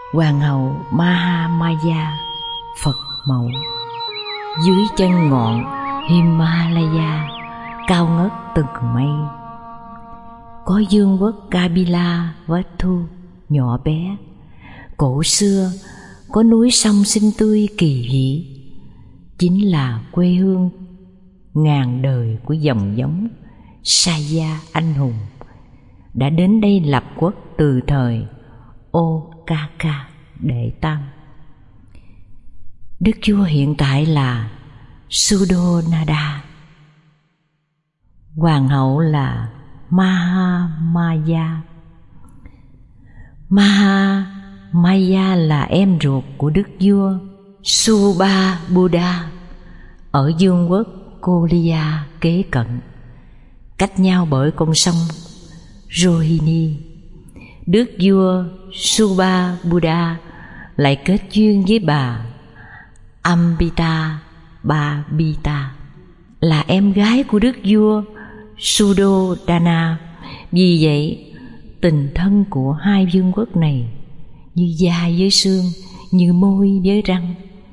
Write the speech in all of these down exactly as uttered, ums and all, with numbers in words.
Hoàng hậu Mahamaya, Phật mẫu, dưới chân ngọn Himalaya cao ngất từng mây. Có dương quốc Kapila Vatu nhỏ bé, cổ xưa có núi sông xinh tươi kỳ vĩ, chính là quê hương ngàn đời của dòng giống Saya anh hùng đã đến đây lập quốc từ thời Okaka đệ tam. Đức vua hiện tại là Sudonada, hoàng hậu là Mahamaya. Mahamaya là em ruột của đức vua Subhabuddha ở vương quốc Kolia kế cận, cách nhau bởi con sông Rohini. Đức vua Subhabuddha lại kết duyên với bà Ambita Babita, là em gái của đức vua Suddhodana. Vì vậy, tình thân của hai vương quốc này như da với xương, như môi với răng.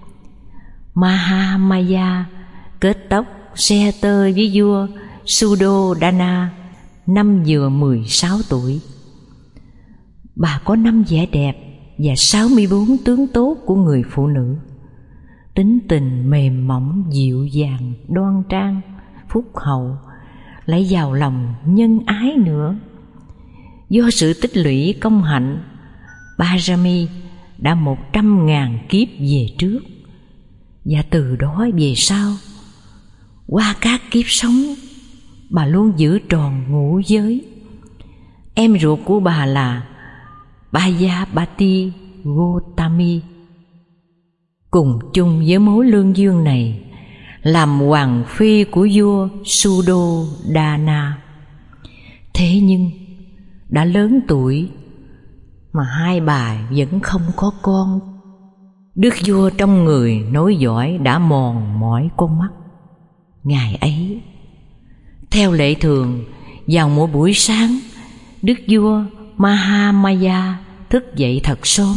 Mahamaya kết tóc xe tơ với vua Suddhodana năm vừa mười sáu tuổi. Bà có năm vẻ đẹp và sáu mươi bốn tướng tốt của người phụ nữ. Tính tình mềm mỏng, dịu dàng, đoan trang, phúc hậu, lại giàu lòng nhân ái nữa. Do sự tích lũy công hạnh Parami đã một trăm ngàn kiếp về trước, và từ đó về sau, qua các kiếp sống, bà luôn giữ tròn ngũ giới. Em ruột của bà là Payapati Gotami, cùng chung với mối lương dương này, làm hoàng phi của vua Suddhodana. Thế nhưng đã lớn tuổi mà hai bà vẫn không có con. Đức vua trong người nối dõi đã mòn mỏi con mắt. Ngày ấy, theo lệ thường, vào mỗi buổi sáng, đức vua Mahamaya thức dậy thật sớm,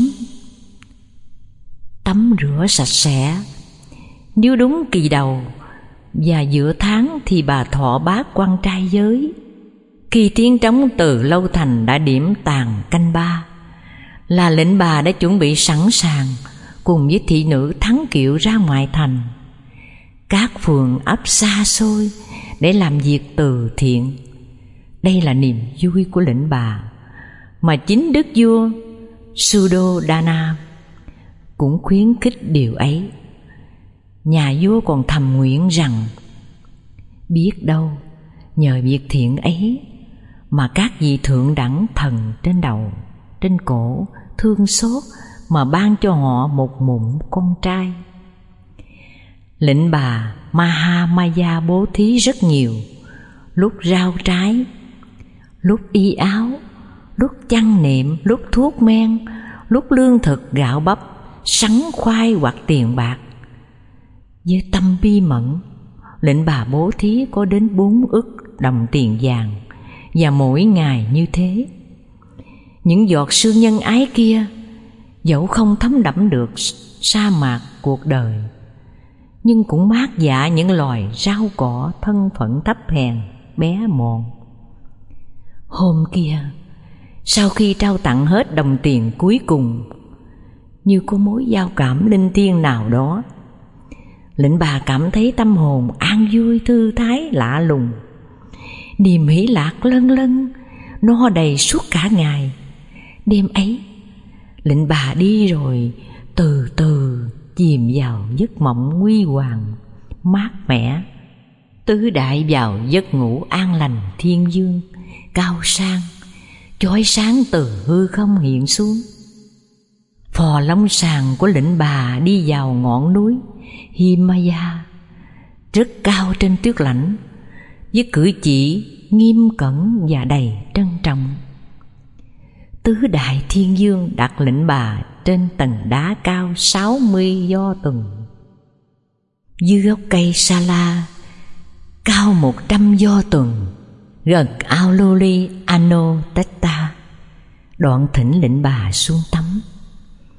tắm rửa sạch sẽ. Nếu đúng kỳ đầu và giữa tháng thì bà thọ bát quan trai giới. Khi tiếng trống từ lâu thành đã điểm tàn canh ba, là lệnh bà đã chuẩn bị sẵn sàng cùng với thị nữ thắng kiệu ra ngoại thành, các phường ấp xa xôi để làm việc từ thiện. Đây là niềm vui của lệnh bà, mà chính đức vua Suddhodana cũng khuyến khích điều ấy. Nhà vua còn thầm nguyện rằng biết đâu nhờ việc thiện ấy mà các vị thượng đẳng thần trên đầu, trên cổ thương xót mà ban cho họ một mụn con trai. Lệnh bà Mahamaya bố thí rất nhiều, lúc rau trái, lúc y áo, lúc chăn nệm, lúc thuốc men, lúc lương thực gạo bắp, sắn khoai hoặc tiền bạc. Với tâm bi mẫn, lệnh bà bố thí có đến bốn ức đồng tiền vàng, và mỗi ngày như thế. Những giọt sương nhân ái kia dẫu không thấm đẫm được sa mạc cuộc đời, nhưng cũng mát dạ những loài rau cỏ thân phận thấp hèn bé mọn. Hôm kia, sau khi trao tặng hết đồng tiền cuối cùng, như có mối giao cảm linh thiêng nào đó, lệnh bà cảm thấy tâm hồn an vui thư thái lạ lùng. Niềm hỷ lạc lân lân no đầy suốt cả ngày. Đêm ấy, lệnh bà đi rồi từ từ chìm vào giấc mộng huy hoàng mát mẻ, tứ đại vào giấc ngủ an lành thiên dương, cao sang, chói sáng từ hư không hiện xuống. Phò long sàng của lệnh bà đi vào ngọn núi Himalaya, rất cao trên tuyết lãnh, với cử chỉ nghiêm cẩn và đầy trân trọng. Tứ đại thiên dương đặt lệnh bà trên tầng đá cao sáu mươi do tuần. Dưới gốc cây sa la cao một trăm do tuần, gần ao Loli Anotetta, đoạn thỉnh lệnh bà xuống tắm.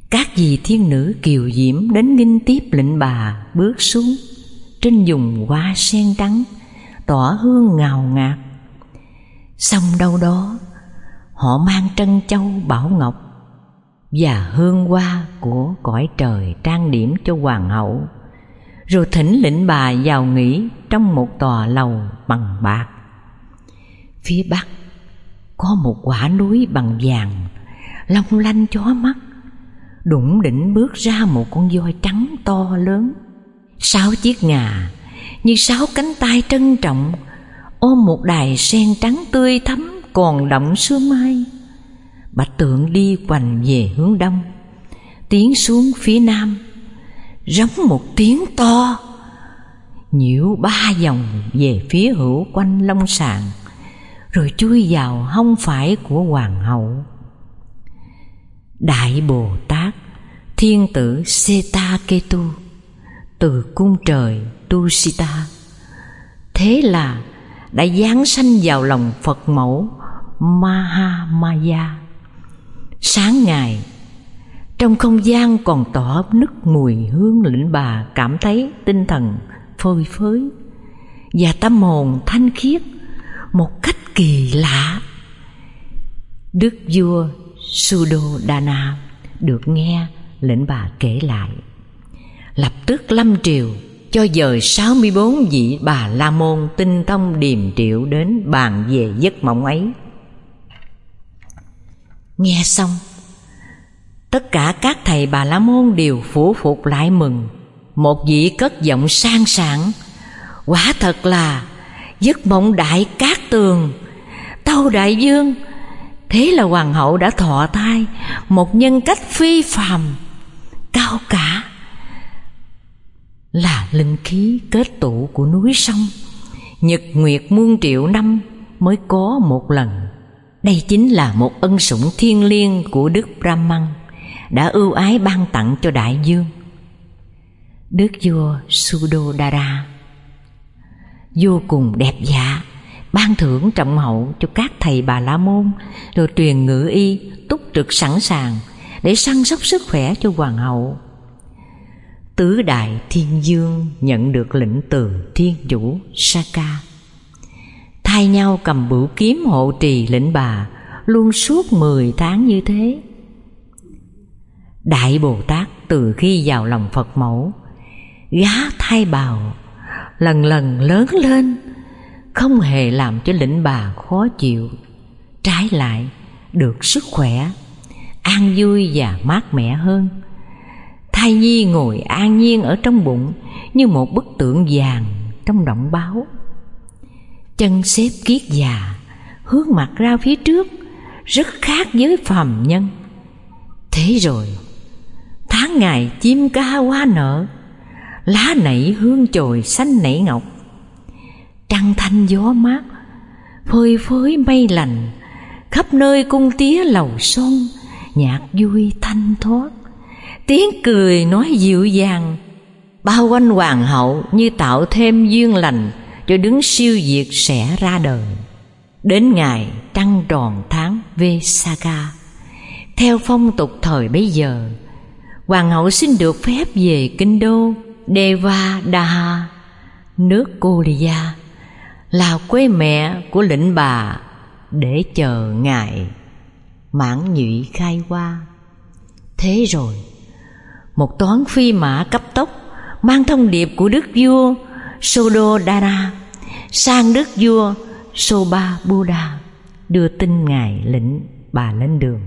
Các vị thiên nữ kiều diễm đến nghinh tiếp lệnh bà bước xuống. Trên vùng hoa sen trắng tỏa hương ngào ngạt. Xong đâu đó họ mang trân châu bảo ngọc và hương hoa của cõi trời trang điểm cho hoàng hậu, rồi thỉnh lệnh bà vào nghỉ trong một tòa lầu bằng bạc. Phía bắc có một quả núi bằng vàng long lanh chói mắt. Đủng đỉnh bước ra một con voi trắng to lớn, sáu chiếc ngà như sáu cánh tay trân trọng ôm một đài sen trắng tươi thắm còn đọng sương mai. Bạch tượng đi quanh về hướng đông, tiến xuống phía nam, rống một tiếng to, nhiễu ba vòng về phía hữu quanh long sàng, rồi chui vào hông phải của hoàng hậu. Đại Bồ Tát Thiên tử Seta Ketu từ cung trời Tusita thế là đã giáng sanh vào lòng Phật mẫu Mahamaya. Sáng ngày, trong không gian còn tỏ nức mùi hương lệnh bà cảm thấy tinh thần phơi phới và tâm hồn thanh khiết một cách kỳ lạ. Đức vua Suddhodana được nghe lệnh bà kể lại, lập tức lâm triều cho dời sáu mươi bốn vị Bà La Môn tinh thông điềm triệu đến bàn về giấc mộng ấy. Nghe xong, tất cả các thầy Bà La Môn đều phủ phục lại mừng. Một vị cất giọng sang sảng: quả thật là giấc mộng đại cát tường, tâu đại vương. Thế là hoàng hậu đã thọ thai một nhân cách phi phàm cao cả, là linh khí kết tụ của núi sông, nhật nguyệt muôn triệu năm mới có một lần. Đây chính là một ân sủng thiêng liêng của Đức Brahman đã ưu ái ban tặng cho đại vương. Đức vua Suddhodana vô cùng đẹp dạ, ban thưởng trọng hậu cho các thầy Bà La Môn, rồi truyền ngự y túc trực sẵn sàng để săn sóc sức khỏe cho hoàng hậu. Tứ đại thiên vương nhận được lệnh từ thiên chủ Saka, thay nhau cầm bửu kiếm hộ trì lệnh bà luôn suốt mười tháng như thế. Đại Bồ Tát từ khi vào lòng Phật mẫu, gá thay bào lần lần lớn lên, không hề làm cho lệnh bà khó chịu, trái lại được sức khỏe, an vui và mát mẻ hơn. Thai nhi ngồi an nhiên ở trong bụng như một bức tượng vàng trong động báo, chân xếp kiết già, hướng mặt ra phía trước, rất khác với phàm nhân. Thế rồi tháng ngày chim ca hoa nở, lá nảy hương chồi xanh nảy ngọc, trăng thanh gió mát, phơi phới mây lành, khắp nơi cung tía lầu son, nhạc vui thanh thoát, tiếng cười nói dịu dàng, bao quanh hoàng hậu như tạo thêm duyên lành cho đứng siêu diệt sẽ ra đời. Đến ngày trăng tròn tháng Vesakha, theo phong tục thời bấy giờ, hoàng hậu xin được phép về kinh đô Devadaha, nước Korea, là quê mẹ của lệnh bà, để chờ ngày mãn nhụy khai hoa. Thế rồi một toán phi mã cấp tốc mang thông điệp của đức vua Suddhodana sang đức vua Sobhabuddha, đưa tin ngài lệnh bà lên đường.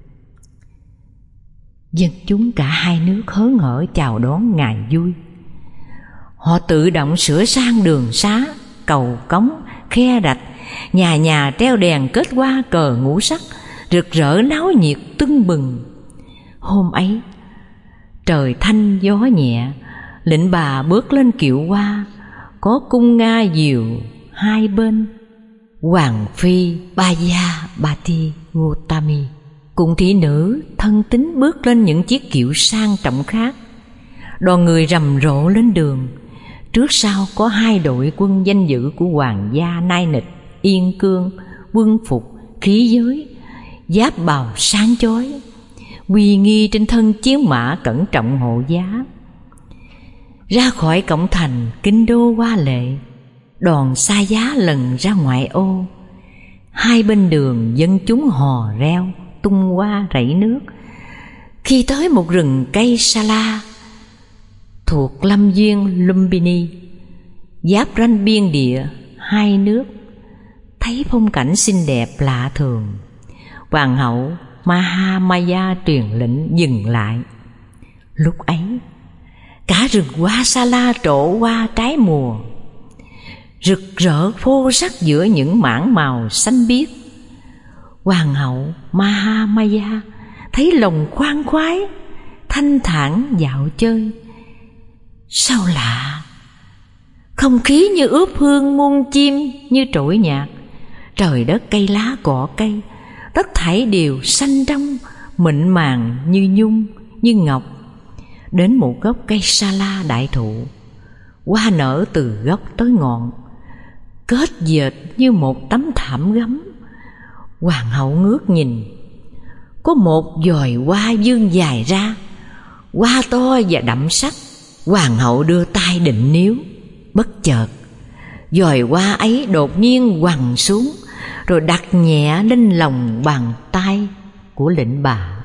Dân chúng cả hai nước hớn hở chào đón ngài vui. Họ tự động sửa sang đường xá, cầu cống, khe rạch, nhà nhà treo đèn kết hoa cờ ngũ sắc, rực rỡ náo nhiệt tưng bừng. Hôm ấy trời thanh gió nhẹ, lệnh bà bước lên kiệu hoa, có cung nga diều hai bên. Hoàng phi Bajabati Gotami cùng thị nữ thân tín bước lên những chiếc kiệu sang trọng khác. Đoàn người rầm rộ lên đường, trước sau có hai đội quân danh dự của hoàng gia nai nịch, yên cương, quân phục, khí giới, giáp bào sáng chói. uy nghi trên thân chiến mã cẩn trọng hộ giá. Ra khỏi cổng thành kinh đô hoa lệ, đoàn xa giá lần ra ngoại ô. Hai bên đường dân chúng hò reo tung hoa rảy nước. Khi tới một rừng cây sa la thuộc lâm viên Lumbini, giáp ranh biên địa hai nước, thấy phong cảnh xinh đẹp lạ thường, hoàng hậu Mahamaya truyền lệnh dừng lại. Lúc ấy cả rừng hoa sa la trổ hoa trái mùa, rực rỡ phô sắc giữa những mảng màu xanh biếc. Hoàng hậu Mahamaya thấy lòng khoan khoái, thanh thản dạo chơi. Sao lạ, không khí như ướp hương muôn chim, như trỗi nhạc. Trời đất cây lá cỏ cây, tất thảy đều xanh trong, mịn màng như nhung, như ngọc. Đến một gốc cây sa la đại thụ, hoa nở từ gốc tới ngọn, kết dệt như một tấm thảm gấm. Hoàng hậu ngước nhìn, có một dòi hoa vươn dài ra, hoa to và đậm sắc. Hoàng hậu đưa tay định níu, bất chợt dòi hoa ấy đột nhiên quằn xuống, rồi đặt nhẹ lên lòng bàn tay của lệnh bà.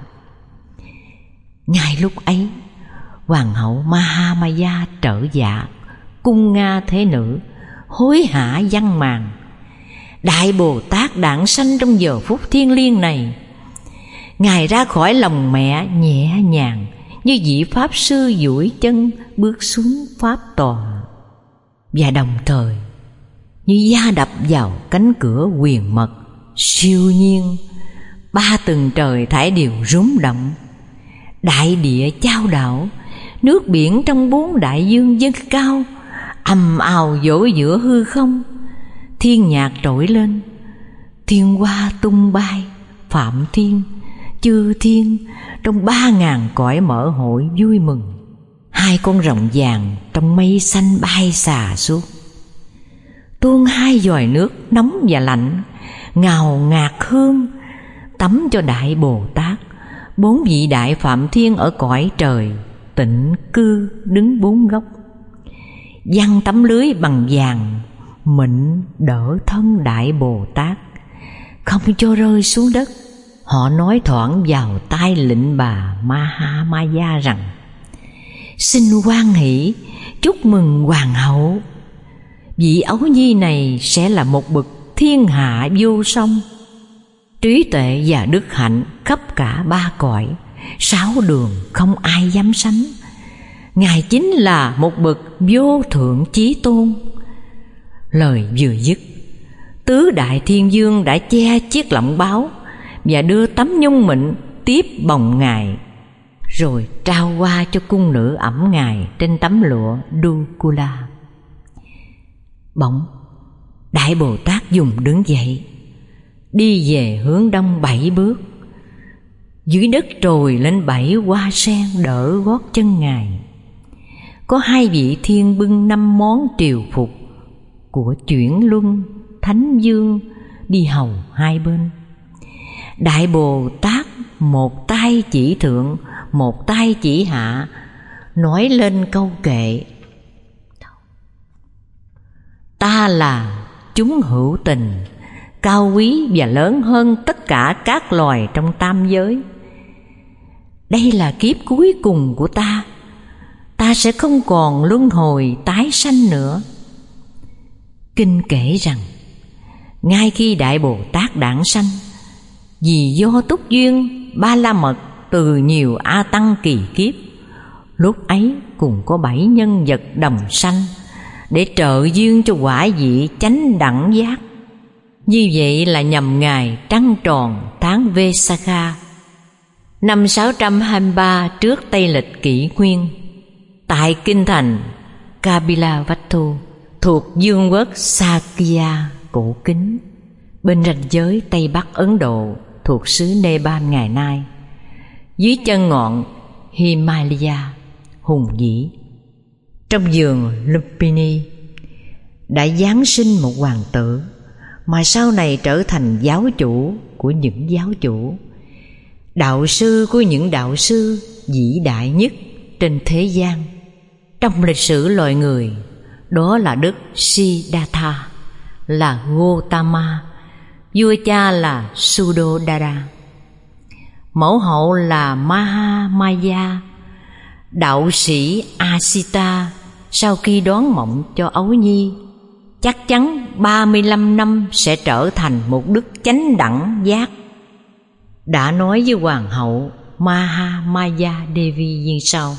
Ngay lúc ấy, hoàng hậu Mahamaya trở dạ, cung nga thế nữ, hối hả văn màn. Đại Bồ Tát đản sanh trong giờ phút thiêng liêng này. Ngài ra khỏi lòng mẹ nhẹ nhàng, như vị pháp sư duỗi chân bước xuống pháp tòa. Và đồng thời như da đập vào cánh cửa quyền mật, siêu nhiên, ba tầng trời thải đều rúng động. Đại địa chao đảo, nước biển trong bốn đại dương dâng cao, ầm ào dỗ giữa hư không. Thiên nhạc trỗi lên, thiên hoa tung bay, phạm thiên, chư thiên trong ba ngàn cõi mở hội vui mừng. Hai con rồng vàng trong mây xanh bay xà suốt, tuôn hai giòi nước nóng và lạnh, ngào ngạt hương, tắm cho Đại Bồ Tát. Bốn vị đại phạm thiên ở cõi trời tịnh cư đứng bốn góc, giăng tấm lưới bằng vàng mịn đỡ thân Đại Bồ Tát, không cho rơi xuống đất. Họ nói thoảng vào tai lệnh bà Mahamaya rằng: xin hoan hỷ chúc mừng hoàng hậu, vị ấu nhi này sẽ là một bậc thiên hạ vô song, trí tuệ và đức hạnh khắp cả ba cõi, sáu đường không ai dám sánh. Ngài chính là một bậc vô thượng chí tôn. Lời vừa dứt, tứ đại thiên vương đã che chiếc lọng báo và đưa tấm nhung mịn tiếp bồng Ngài, rồi trao qua cho cung nữ ẵm Ngài trên tấm lụa Dukula. Bỗng Đại Bồ Tát dùng đứng dậy, đi về hướng đông bảy bước. Dưới đất trồi lên bảy hoa sen đỡ gót chân Ngài. Có hai vị thiên bưng năm món triều phục của chuyển luân thánh vương đi hầu hai bên. Đại Bồ Tát một tay chỉ thượng, một tay chỉ hạ, nói lên câu kệ: ta là chúng hữu tình, cao quý và lớn hơn tất cả các loài trong tam giới. Đây là kiếp cuối cùng của ta, ta sẽ không còn luân hồi tái sanh nữa. Kinh kể rằng, ngay khi Đại Bồ Tát đản sanh, vì do túc duyên Ba La Mật từ nhiều A Tăng kỳ kiếp, lúc ấy cùng có bảy nhân vật đồng sanh, để trợ duyên cho quả vị chánh đẳng giác. Như vậy là nhằm ngày trăng tròn tháng Vesakha, năm sáu trăm hai mươi ba trước Tây Lịch Kỷ Nguyên, tại kinh thành Kapilavatthu thuộc vương quốc Sakya cổ kính, bên ranh giới Tây Bắc Ấn Độ thuộc xứ Nepal ngày nay, dưới chân ngọn Himalaya hùng vĩ. Trong vườn Lumpini đã giáng sinh một hoàng tử mà sau này trở thành giáo chủ của những giáo chủ. đạo sư của những đạo sư vĩ đại nhất trên thế gian trong lịch sử loài người, đó là Đức Siddhartha, là Gautama, vua cha là Suddhodana, mẫu hậu là Mahamaya, đạo sĩ Asita sau khi đoán mộng cho ấu nhi chắc chắn ba mươi lăm năm sẽ trở thành một đức chánh đẳng giác, đã nói với hoàng hậu Mahamaya Devi như sau: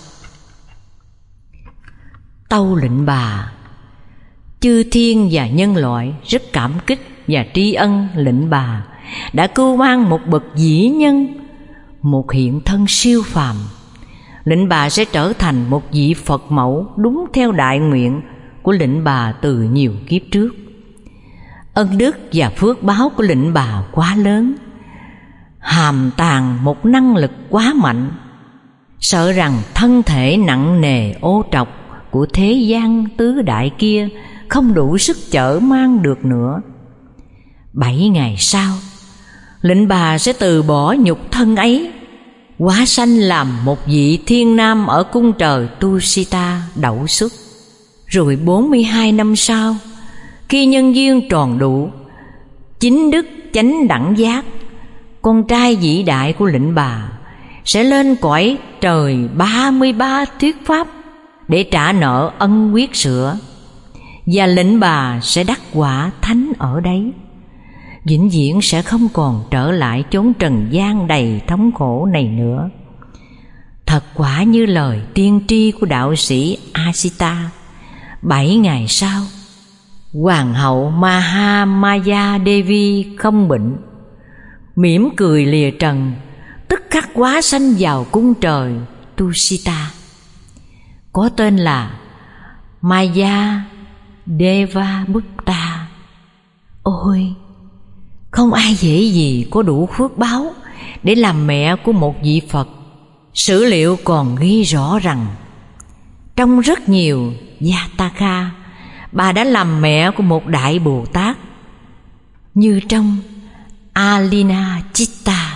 tâu lệnh bà, chư thiên và nhân loại rất cảm kích và tri ân lệnh bà đã cưu mang một bậc vĩ nhân, một hiện thân siêu phàm. Lệnh bà sẽ trở thành một vị Phật mẫu đúng theo đại nguyện của lệnh bà từ nhiều kiếp trước. Ân đức và phước báo của lệnh bà quá lớn, hàm tàng một năng lực quá mạnh, sợ rằng thân thể nặng nề ô trọc của thế gian tứ đại kia không đủ sức chở mang được nữa. Bảy ngày sau, lệnh bà sẽ từ bỏ nhục thân ấy, hóa sanh làm một vị thiên nam ở cung trời Tusita đậu xuất. Rồi bốn mươi hai năm sau, khi nhân duyên tròn đủ, chính đức chánh đẳng giác, con trai vĩ đại của lệnh bà sẽ lên cõi trời ba mươi ba thuyết pháp để trả nợ ân quyết sữa, và lệnh bà sẽ đắc quả thánh ở đấy, vĩnh viễn sẽ không còn trở lại chốn trần gian đầy thống khổ này nữa. Thật quả như lời tiên tri của đạo sĩ Asita. Bảy ngày sau, hoàng hậu Mahamaya Devi không bệnh, mỉm cười lìa trần, tức khắc hóa sanh vào cung trời Tusita, có tên là Maya Devabutta. Ôi, không ai dễ gì có đủ phước báo để làm mẹ của một vị Phật. Sử liệu còn ghi rõ rằng trong rất nhiều Jataka, bà đã làm mẹ của một đại Bồ Tát, như trong Alina Chitta,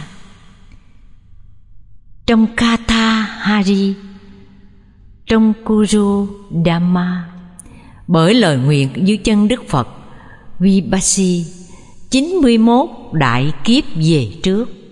trong Katha Hari, trong Kuru Dhamma. Bởi lời nguyện dưới chân Đức Phật Vipassi chín mươi mốt đại kiếp về trước,